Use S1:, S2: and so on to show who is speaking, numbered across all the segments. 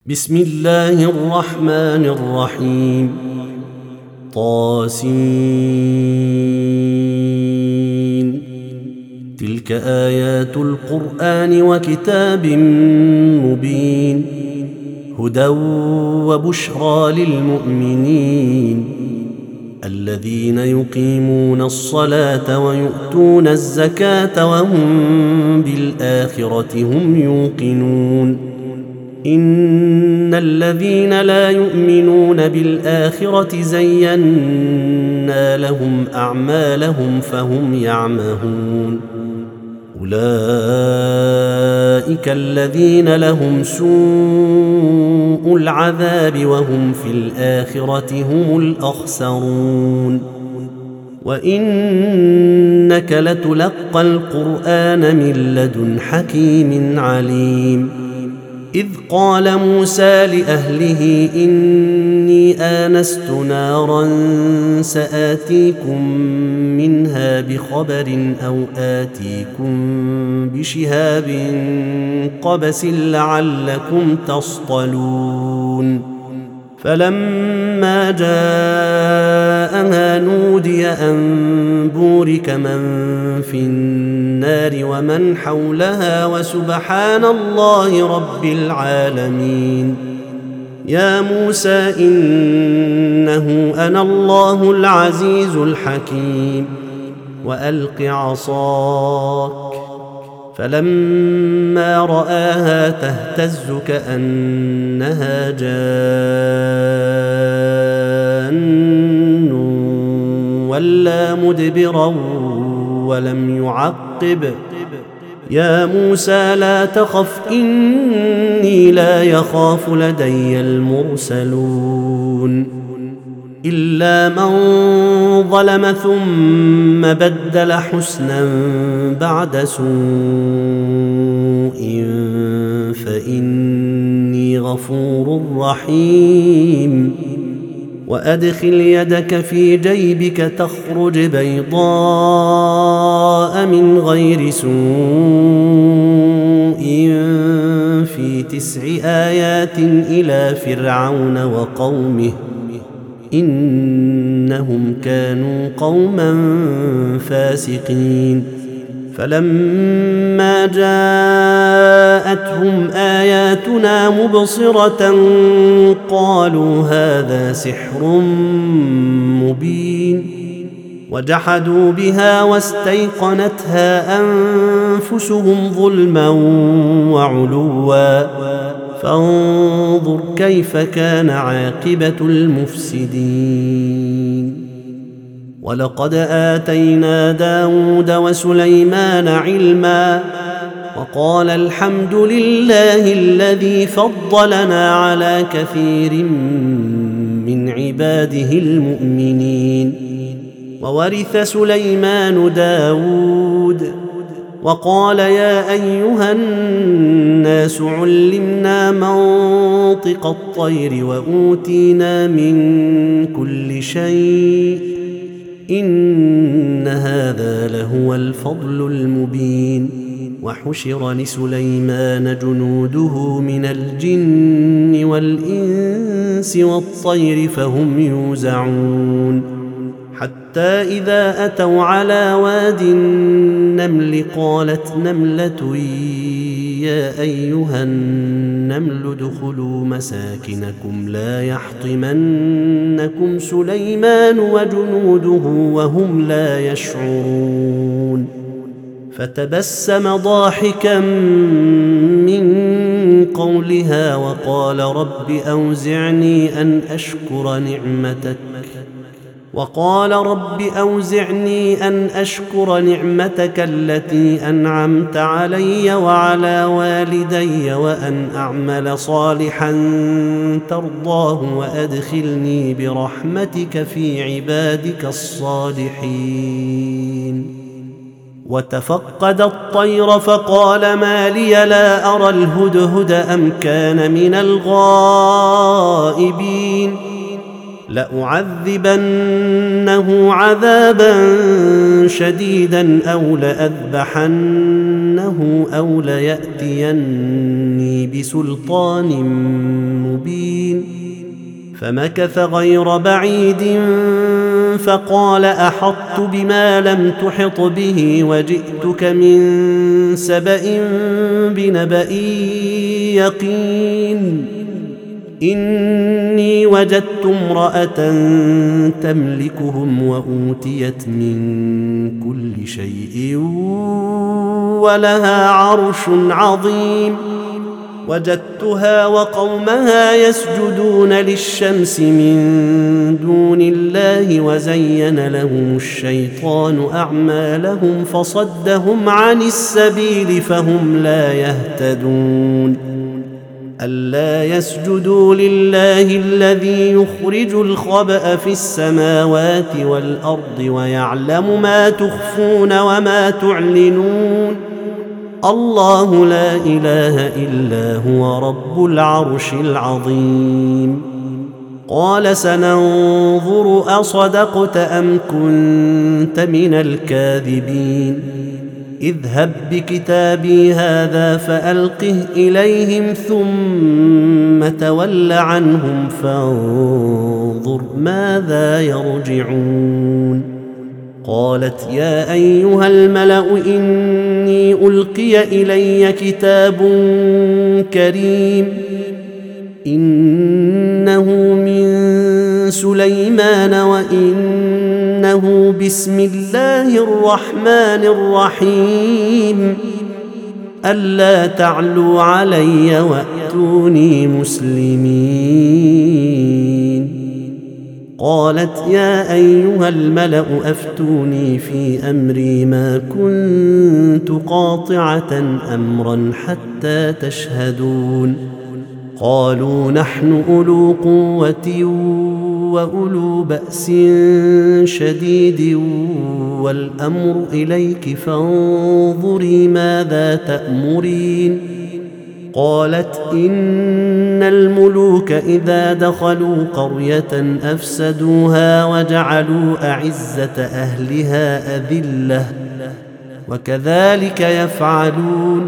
S1: بسم الله الرحمن الرحيم. طاسين. تلك آيات القرآن وكتاب مبين، هدى وبشرى للمؤمنين الذين يقيمون الصلاة ويؤتون الزكاة وهم بالآخرة هم يوقنون. إن الذين لا يؤمنون بالآخرة زينا لهم أعمالهم فهم يعمهون. أولئك الذين لهم سوء العذاب وهم في الآخرة هم الأخسرون. وإنك لتلقى القرآن من لدن حكيم عليم. إذ قال موسى لأهله إني آنست نارا سآتيكم منها بخبر أو آتيكم بشهاب قبس لعلكم تصطلون. فلما جاءها نودي أن بورك من في النار ومن حولها وسبحان الله رب العالمين. يا موسى إنه أنا الله العزيز الحكيم. وألق عصاك. فلما رآها تهتز كأنها جان ولا مدبرا ولم يعقب. يا موسى لا تخف إني لا يخاف لدي المرسلون. إلا من ظلم ثم بدل حسنا بعد سوء فإني غفور رحيم. وأدخل يدك في جيبك تخرج بيضاء من غير سوء في 9 آيات إلى فرعون وقومه إنهم كانوا قوما فاسقين. فلما جاءتهم آياتنا مبصرة قالوا هذا سحر مبين. وجحدوا بها واستيقنتها أنفسهم ظلما وعلوا فانظر كيف كان عاقبة المفسدين. ولقد آتينا داود وسليمان علما وقال الحمد لله الذي فضلنا على كثير من عباده المؤمنين. وورث سليمان داود وقال يا أيها الناس علمنا منطق الطير وأوتينا من كل شيء إن هذا لهو الفضل المبين. وحشر لسليمان جنوده من الجن والإنس والطير فهم يوزعون. حتى إذا أتوا على واد النمل قالت نملة يا أيها النمل ادخلوا مساكنكم لا يحطمنكم سليمان وجنوده وهم لا يشعرون. فتبسم ضاحكا من قولها وقال رب أوزعني أن أشكر نعمتك التي أنعمت علي وعلى والدي وأن أعمل صالحا ترضاه وأدخلني برحمتك في عبادك الصالحين. وتفقد الطير فقال ما لي لا أرى الهدهد أم كان من الغائبين. لأعذبنه عذابا شديدا أو لأذبحنه أو ليأتيني بسلطان مبين. فمكث غير بعيد فقال أحطت بما لم تحط به وجئتك من سبأ بنبأ يقين. إني وجدت امرأة تملكهم وأوتيت من كل شيء ولها عرش عظيم. وجدتها وقومها يسجدون للشمس من دون الله وزين لهم الشيطان أعمالهم فصدهم عن السبيل فهم لا يهتدون. ألا يسجدوا لله الذي يخرج الخبأ في السماوات والأرض ويعلم ما تخفون وما تعلنون. الله لا إله إلا هو رب العرش العظيم. قال سننظر أصدقت أم كنت من الكاذبين. اذهب بكتابي هذا فألقه إليهم ثم تول عنهم فانظر ماذا يرجعون. قالت يا أيها الملأ إني ألقي إلي كتاب كريم إنه من سليمان وإنه بسم الله الرحمن الرحيم ألا تعلوا علي وأتوني مسلمين. قالت يا أيها الملأ أفتوني في أمري ما كنت قاطعة أمرا حتى تشهدون. قالوا نحن أولو قوة وأولو بأس شديد والأمر إليك فانظري ماذا تأمرين. قالت إن الملوك إذا دخلوا قرية أفسدوها وجعلوا أعزة أهلها أذلة وكذلك يفعلون.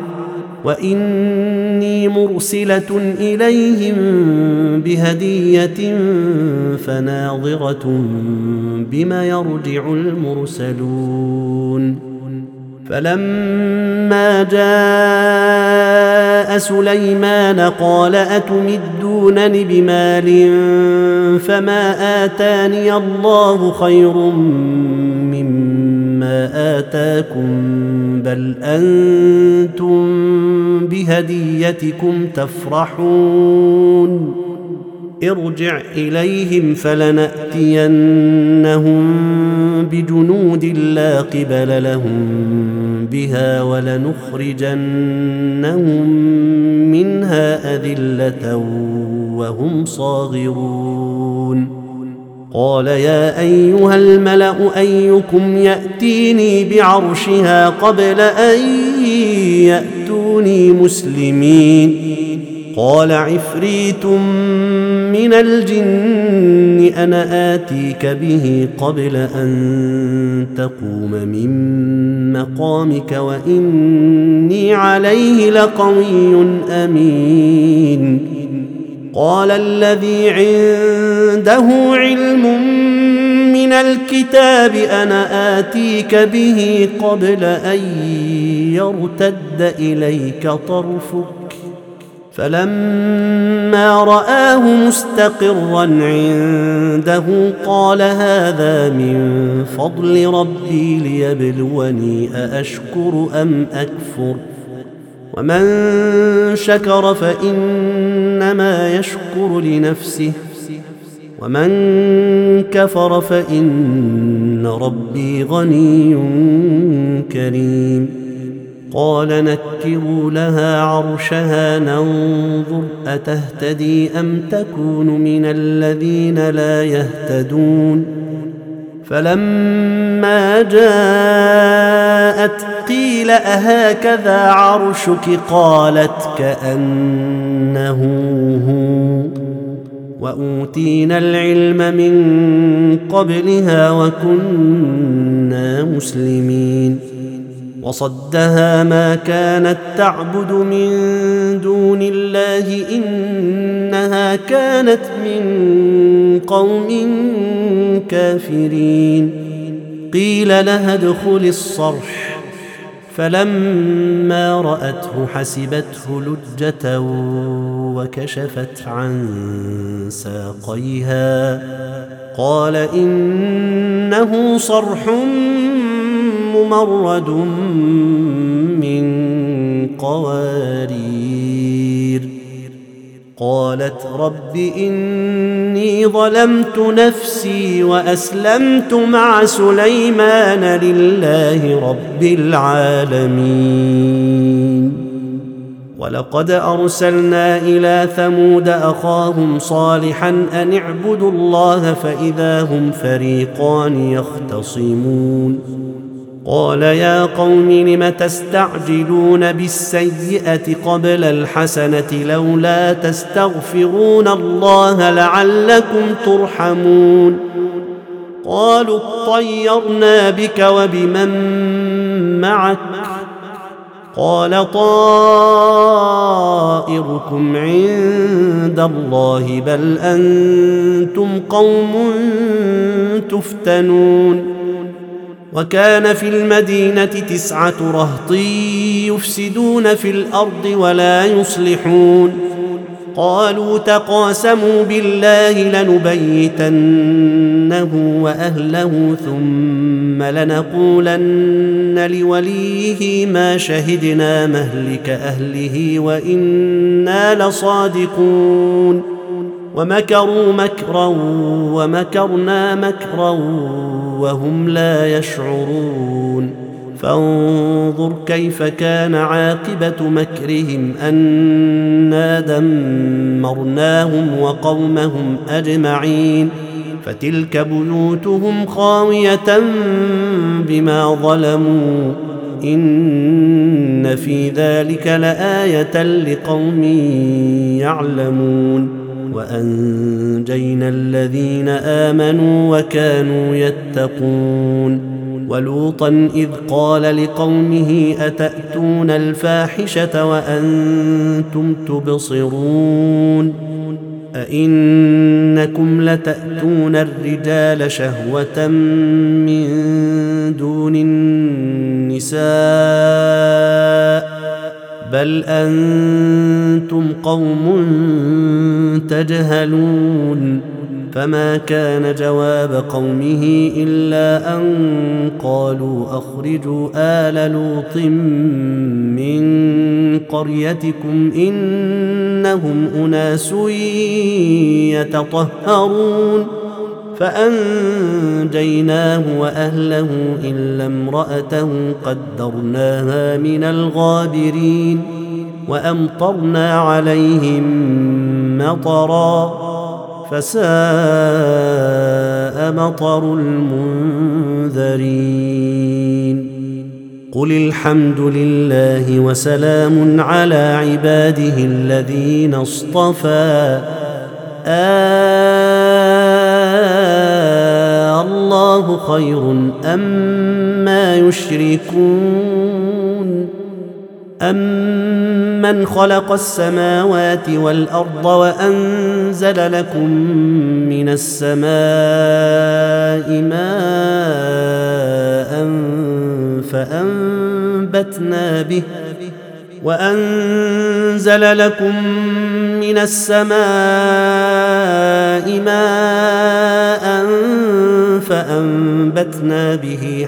S1: وإني مرسلة إليهم بهدية فناظرة بما يرجع المرسلون. فلما جاء سليمان قال أتمدونني بمال فما آتاني الله خير مما آتاكم بل أنتم بهديتكم تفرحون. ارجع إليهم فلنأتينهم بجنود لا قبل لهم بها ولنخرجنهم منها أذلة وهم صاغرون. قال يا أيها الملأ أيكم يأتيني بعرشها قبل أن يأتوني مسلمين. قال عفريت من الجن أنا آتيك به قبل أن تقوم من مقامك وإني عليه لقوي أمين. قال الذي عنده علم من الكتاب أنا آتيك به قبل أن يرتد إليك طرفك. فلما رآه مستقرا عنده قال هذا من فضل ربي ليبلوني أأشكر أم أكفر. ومن شكر فإنما يشكر لنفسه ومن كفر فإن ربي غني كريم. قال نكروا لها عرشها ننظر أتهتدي أم تكون من الذين لا يهتدون. فلما جاءت قيل أهكذا عرشك قالت كأنه هو. وأوتينا العلم من قبلها وكنا مسلمين وصدها ما كانت تعبد من دون الله إنها كانت من قوم كافرين قيل لها ادخل الصرح فلما رأته حسبته لجة وكشفت عن ساقيها قال إنه صرح ممرد من قوارير قالت رب إني ظلمت نفسي وأسلمت مع سليمان لله رب العالمين ولقد أرسلنا إلى ثمود أخاهم صالحا أن اعبدوا الله فإذا هم فريقان يختصمون قال يا قوم لم تستعجلون بالسيئة قبل الحسنة لولا تستغفرون الله لعلكم ترحمون قالوا اطيرنا بك وبمن معك قال طائركم عند الله بل أنتم قوم تفتنون وكان في المدينة 9 رهط يفسدون في الأرض ولا يصلحون قالوا تقاسموا بالله لنبيتنه وأهله ثم لنقولن لوليه ما شهدنا مهلك أهله وإنا لصادقون ومكروا مكرا ومكرنا مكرا وهم لا يشعرون فانظر كيف كان عاقبة مكرهم أنا دمرناهم وقومهم أجمعين فتلك بيوتهم خاوية بما ظلموا إن في ذلك لآية لقوم يعلمون وأنجينا الذين آمنوا وكانوا يتقون ولوطا إذ قال لقومه أتأتون الفاحشة وأنتم تبصرون أئنكم لتأتون الرجال شهوة من دون النساء بل أنتم قوم تجهلون فما كان جواب قومه إلا أن قالوا أخرجوا آل لوط من قريتكم إنهم أناس يتطهرون فأنجيناه وأهله إلا امرأته قدرناها من الغابرين وأمطرنا عليهم مطرا فساء مطر المنذرين قل الحمد لله وسلام على عباده الذين اصطفى الله خير أما يشركون أمن خلق السماوات والأرض وأنزل لكم من السماء ماء فأنبتنا به وأنزل لكم من السماء ماء فأنبتنا به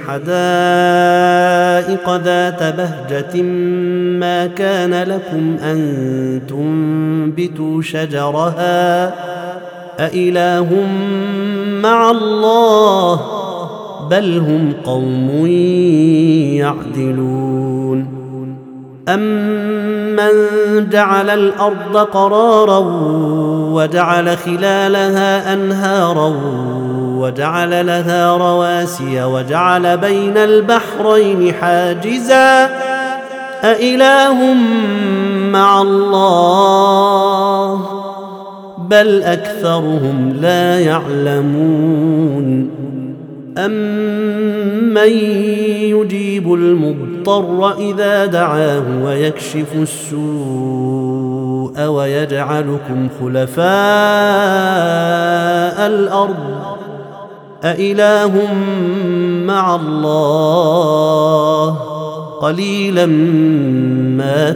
S1: حدائق ذات بهجة ما كان لكم أن تنبتوا شجرها أإله مع الله بل هم قوم يعدلون أمن جعل الأرض قرارا وجعل خلالها أنهارا وجعل لها رواسي وجعل بين البحرين حاجزا أإله مع الله بل أكثرهم لا يعلمون أمن يجيب المضطر إذا دعاه ويكشف السوء ويجعلكم خلفاء الأرض أإله مع الله قليلا ما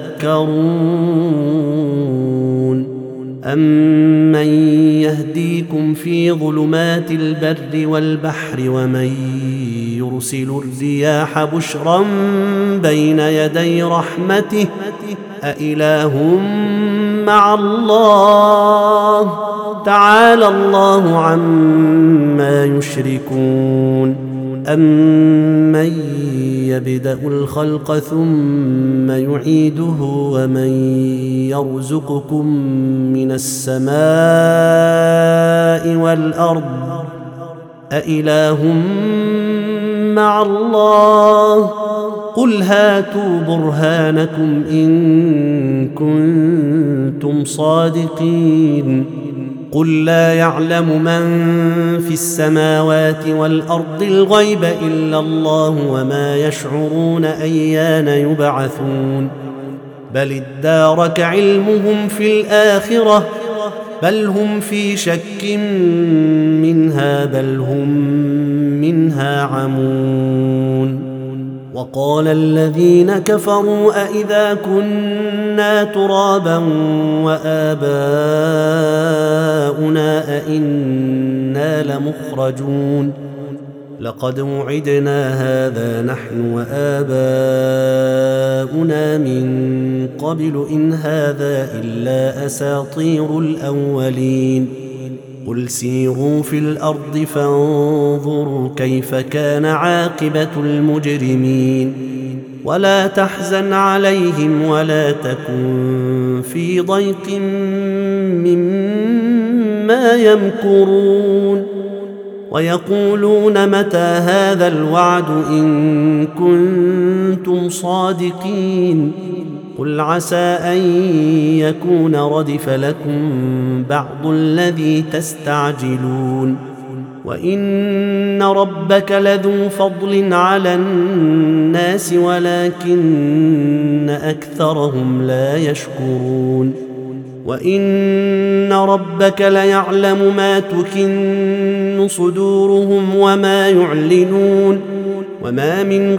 S1: تذكرون أمن يهديكم في ظلمات البر والبحر ومن يرسل الرياح بشرا بين يدي رحمته أإله مع الله تعالى الله عما يشركون أمن يبدأ الخلق ثم يعيده ومن يرزقكم من السماء والأرض أإله مع الله قل هاتوا برهانكم إن كنتم صادقين قل لا يعلم من في السماوات والأرض الغيب إلا الله وما يشعرون أيان يبعثون بل ادارك علمهم في الآخرة بل هم في شك منها بل هم منها عمون وقال الذين كفروا أإذا كنا ترابا وآباؤنا أئنا لمخرجون لقد وعدنا هذا نحن وآباؤنا من قبل إن هذا إلا أساطير الأولين قل سيروا في الأرض فانظروا كيف كان عاقبة المجرمين ولا تحزن عليهم ولا تكن في ضيق مما يمكرون ويقولون متى هذا الوعد إن كنتم صادقين قل عسى أن يكون ردف لكم بعض الذي تستعجلون وإن ربك لذو فضل على الناس ولكن أكثرهم لا يشكرون وإن ربك ليعلم ما تكن صدورهم وما يعلنون وما من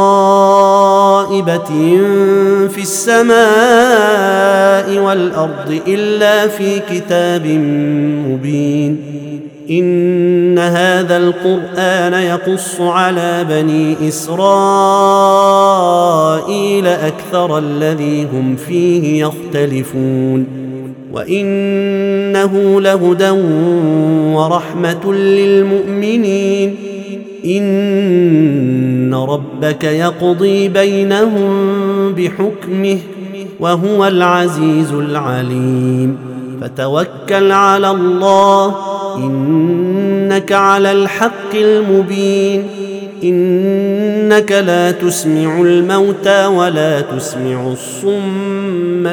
S1: غائبة في السماء والأرض إلا في كتاب مبين إن هذا القرآن يقص على بني إسرائيل أكثر الذي هم فيه يختلفون وإنه لهدى ورحمة للمؤمنين إن ربك يقضي بينهم بحكمه وهو العزيز العليم فتوكل على الله إنك على الحق المبين إنك لا تسمع الموتى ولا تسمع الصم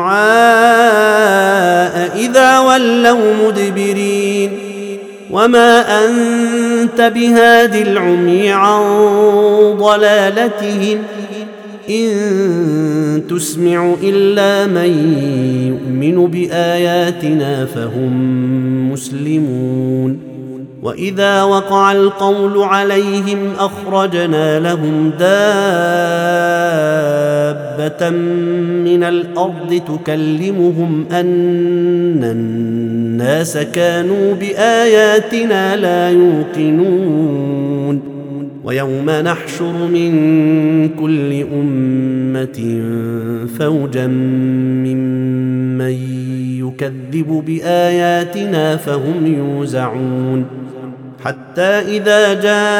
S1: الدعاء إذا ولوا مدبرين وما أنت بهاد العمي عن ضلالتهم إن تسمع إلا من يؤمن بآياتنا فهم مسلمون وإذا وقع القول عليهم أخرجنا لهم دابة من الأرض تكلمهم أن الناس كانوا بآياتنا لا يوقنون ويوم نحشر من كل أمة فوجا ممن يكذب بآياتنا فهم يوزعون حتى إذا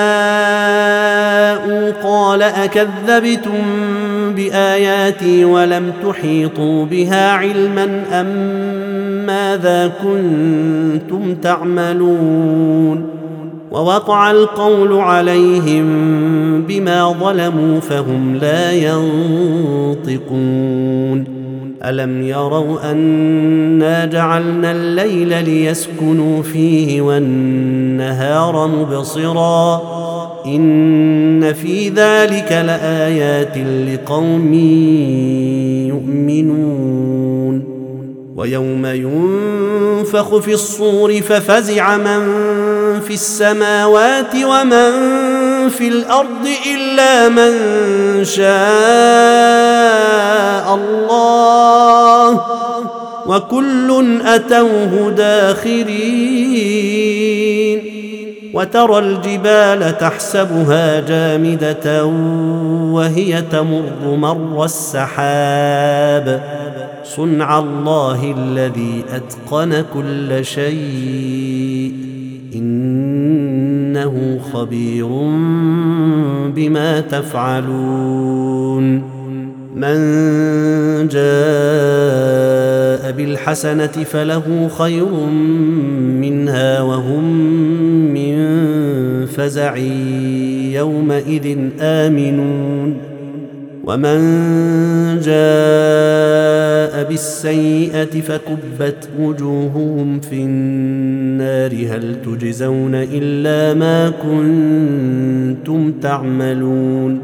S1: جاءوا قال أكذبتم بآياتي ولم تحيطوا بها علما أم ماذا كنتم تعملون ووقع القول عليهم بما ظلموا فهم لا ينطقون ألم يروا أنا جعلنا الليل ليسكنوا فيه والنهار مبصرا إن في ذلك لآيات لقوم يؤمنون ويوم ينفخ في الصور ففزع من في السماوات ومن في الأرض إلا من شاء الله وكل أتوه داخرين وترى الجبال تحسبها جامدة وهي تمر مر السحاب صنع الله الذي أتقن كل شيء إنه خبير بما تفعلون من جاء بالحسنة فله خير منها وهم من فزع يومئذ آمنون ومن جاء بالسيئة فكبت وجوههم في النار هل تجزون إلا ما كنتم تعملون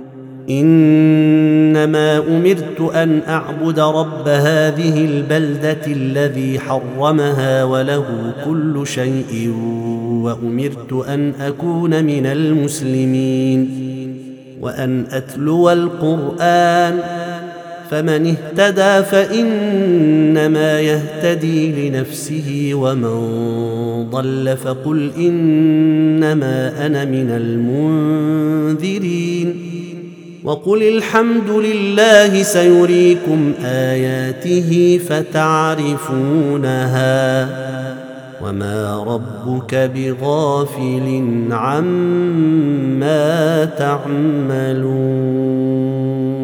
S1: إنما أمرت أن أعبد رب هذه البلدة الذي حرمها وله كل شيء وأمرت أن أكون من المسلمين وأن أتلو القرآن فمن اهتدى فإنما يهتدي لنفسه ومن ضل فقل إنما أنا من المنذرين وقل الحمد لله سيريكم آياته فتعرفونها وما ربك بغافل عما تعملون